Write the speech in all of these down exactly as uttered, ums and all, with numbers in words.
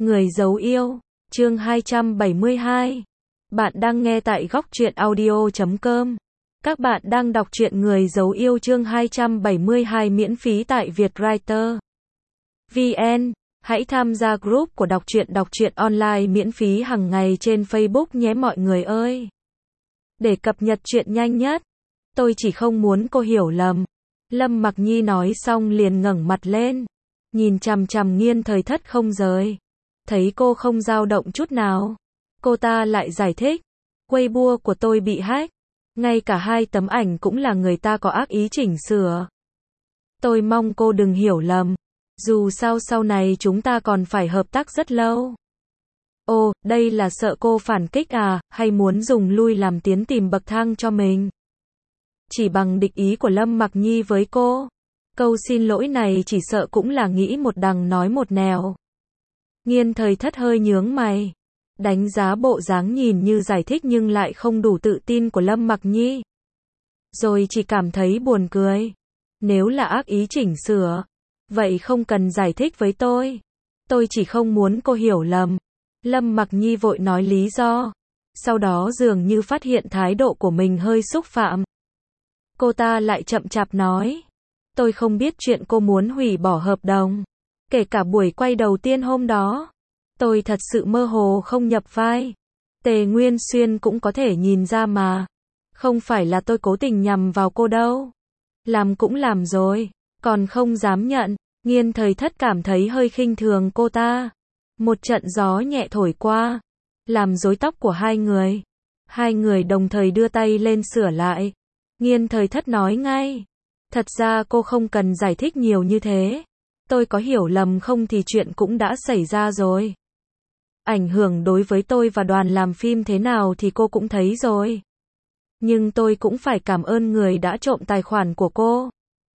Người giấu yêu, chương hai trăm bảy mươi hai. Bạn đang nghe tại góc truyện audio chấm com. Các bạn đang đọc truyện Người giấu yêu chương hai trăm bảy mươi hai miễn phí tại Vietwriter vê en. Hãy tham gia group của đọc truyện đọc truyện online miễn phí hàng ngày trên Facebook nhé mọi người ơi. Để cập nhật truyện nhanh nhất. Tôi chỉ không muốn cô hiểu lầm. Lâm Mặc Nhi nói xong liền ngẩng mặt lên, nhìn chằm chằm Nghiên Thời Thất không rời. Thấy cô không dao động chút nào, cô ta lại giải thích, Weibo của tôi bị hack, ngay cả hai tấm ảnh cũng là người ta có ác ý chỉnh sửa. Tôi mong cô đừng hiểu lầm, dù sao sau này chúng ta còn phải hợp tác rất lâu. Ồ, đây là sợ cô phản kích à, hay muốn dùng lui làm tiến tìm bậc thang cho mình? Chỉ bằng địch ý của Lâm Mặc Nhi với cô, câu xin lỗi này chỉ sợ cũng là nghĩ một đằng nói một nẻo. Nghiên Thời Thất hơi nhướng mày, đánh giá bộ dáng nhìn như giải thích nhưng lại không đủ tự tin của Lâm Mặc Nhi. Rồi chỉ cảm thấy buồn cười. Nếu là ác ý chỉnh sửa, vậy không cần giải thích với tôi. Tôi chỉ không muốn cô hiểu lầm. Lâm Mặc Nhi vội nói lý do. Sau đó dường như phát hiện thái độ của mình hơi xúc phạm. Cô ta lại chậm chạp nói, tôi không biết chuyện cô muốn hủy bỏ hợp đồng. Kể cả buổi quay đầu tiên hôm đó, tôi thật sự mơ hồ không nhập vai. Tề Nguyên Xuyên cũng có thể nhìn ra mà. Không phải là tôi cố tình nhằm vào cô đâu. Làm cũng làm rồi, còn không dám nhận. Nghiên Thời Thất cảm thấy hơi khinh thường cô ta. Một trận gió nhẹ thổi qua, làm rối tóc của hai người. Hai người đồng thời đưa tay lên sửa lại. Nghiên Thời Thất nói ngay, thật ra cô không cần giải thích nhiều như thế. Tôi có hiểu lầm không thì chuyện cũng đã xảy ra rồi. Ảnh hưởng đối với tôi và đoàn làm phim thế nào thì cô cũng thấy rồi. Nhưng tôi cũng phải cảm ơn người đã trộm tài khoản của cô.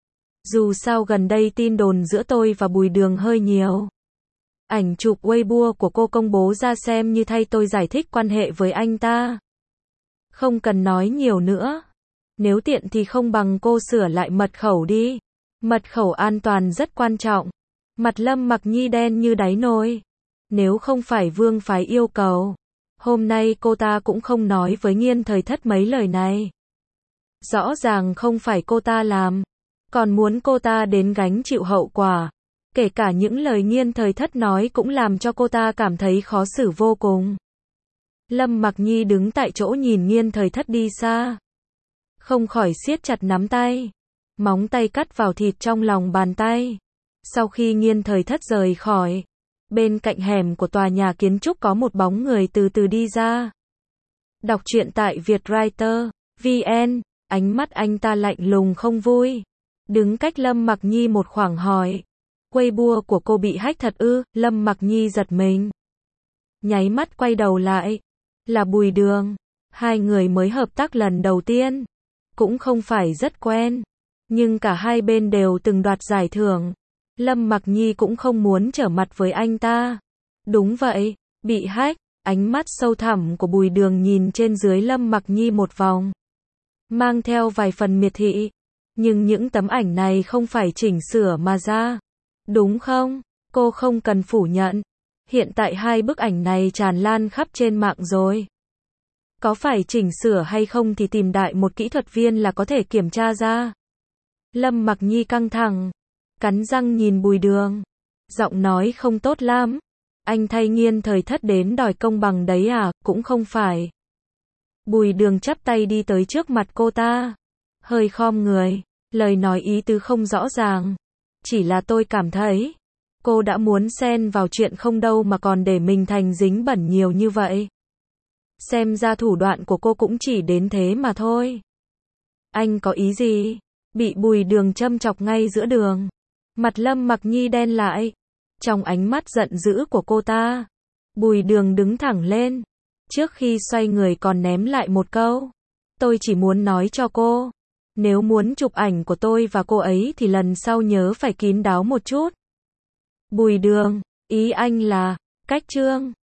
Dù sao gần đây tin đồn giữa tôi và Bùi Đường hơi nhiều. Ảnh chụp Weibo của cô công bố ra xem như thay tôi giải thích quan hệ với anh ta. Không cần nói nhiều nữa. Nếu tiện thì không bằng cô sửa lại mật khẩu đi. Mật khẩu an toàn rất quan trọng. Mặt Lâm Mặc Nhi đen như đáy nồi. Nếu không phải Vương Phái yêu cầu, hôm nay cô ta cũng không nói với Nghiên Thời Thất mấy lời này. Rõ ràng không phải cô ta làm, còn muốn cô ta đến gánh chịu hậu quả. Kể cả những lời Nghiên Thời Thất nói cũng làm cho cô ta cảm thấy khó xử vô cùng. Lâm Mặc Nhi đứng tại chỗ nhìn Nghiên Thời Thất đi xa, không khỏi siết chặt nắm tay. Móng tay cắt vào thịt trong lòng bàn tay. Sau khi Nghiên Thời Thất rời khỏi, bên cạnh hẻm của tòa nhà kiến trúc có một bóng người từ từ đi ra. Đọc truyện tại Vietwriter vê en, ánh mắt anh ta lạnh lùng không vui. Đứng cách Lâm Mặc Nhi một khoảng hỏi, Weibo của cô bị hack thật ư? Lâm Mặc Nhi giật mình, nháy mắt quay đầu lại, là Bùi Đường. Hai người mới hợp tác lần đầu tiên, cũng không phải rất quen. Nhưng cả hai bên đều từng đoạt giải thưởng. Lâm Mặc Nhi cũng không muốn trở mặt với anh ta. Đúng vậy, bị hack. Ánh mắt sâu thẳm của Bùi Đường nhìn trên dưới Lâm Mặc Nhi một vòng, mang theo vài phần miệt thị. Nhưng những tấm ảnh này không phải chỉnh sửa mà ra, đúng không? Cô không cần phủ nhận. Hiện tại hai bức ảnh này tràn lan khắp trên mạng rồi. Có phải chỉnh sửa hay không thì tìm đại một kỹ thuật viên là có thể kiểm tra ra. Lâm Mặc Nhi căng thẳng, cắn răng nhìn Bùi Đường, giọng nói không tốt lắm. Anh thay Nghiên Thời Thất đến đòi công bằng đấy à? Cũng không phải. Bùi Đường chắp tay đi tới trước mặt cô ta, hơi khom người, lời nói ý tứ không rõ ràng. Chỉ là tôi cảm thấy, cô đã muốn xen vào chuyện không đâu mà còn để mình thành dính bẩn nhiều như vậy. Xem ra thủ đoạn của cô cũng chỉ đến thế mà thôi. Anh có ý gì? Bị Bùi Đường châm chọc ngay giữa đường. Mặt Lâm Mặc Nhi đen lại. Trong ánh mắt giận dữ của cô ta, Bùi Đường đứng thẳng lên. Trước khi xoay người còn ném lại một câu. Tôi chỉ muốn nói cho cô, nếu muốn chụp ảnh của tôi và cô ấy thì lần sau nhớ phải kín đáo một chút. Bùi Đường, ý anh là, cách trương.